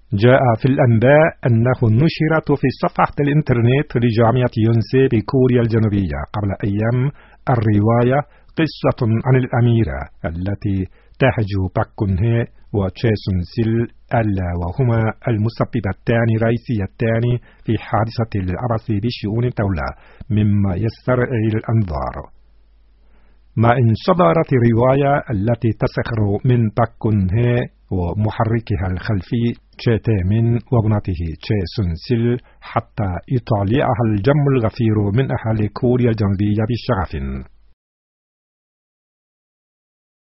جاء في الأنباء أنه نشرت في صفحة الإنترنت لجامعة يونسي بكوريا الجنوبية قبل أيام الرواية قصة عن الأميرة التي تهجو باك كون هي وتشي سون سيل ألا وهما المسببتان الرئيسيتان في حادثة العبث بشؤون الدولة مما يسترعي الأنظار. ما إن صدرت الرواية التي تسخر من باك كون هي ومحركها الخلفي تشي تامين وابنته تشي سون سيل حتى يطالعها الجم الغفير من أهل كوريا الجنوبية بشغف.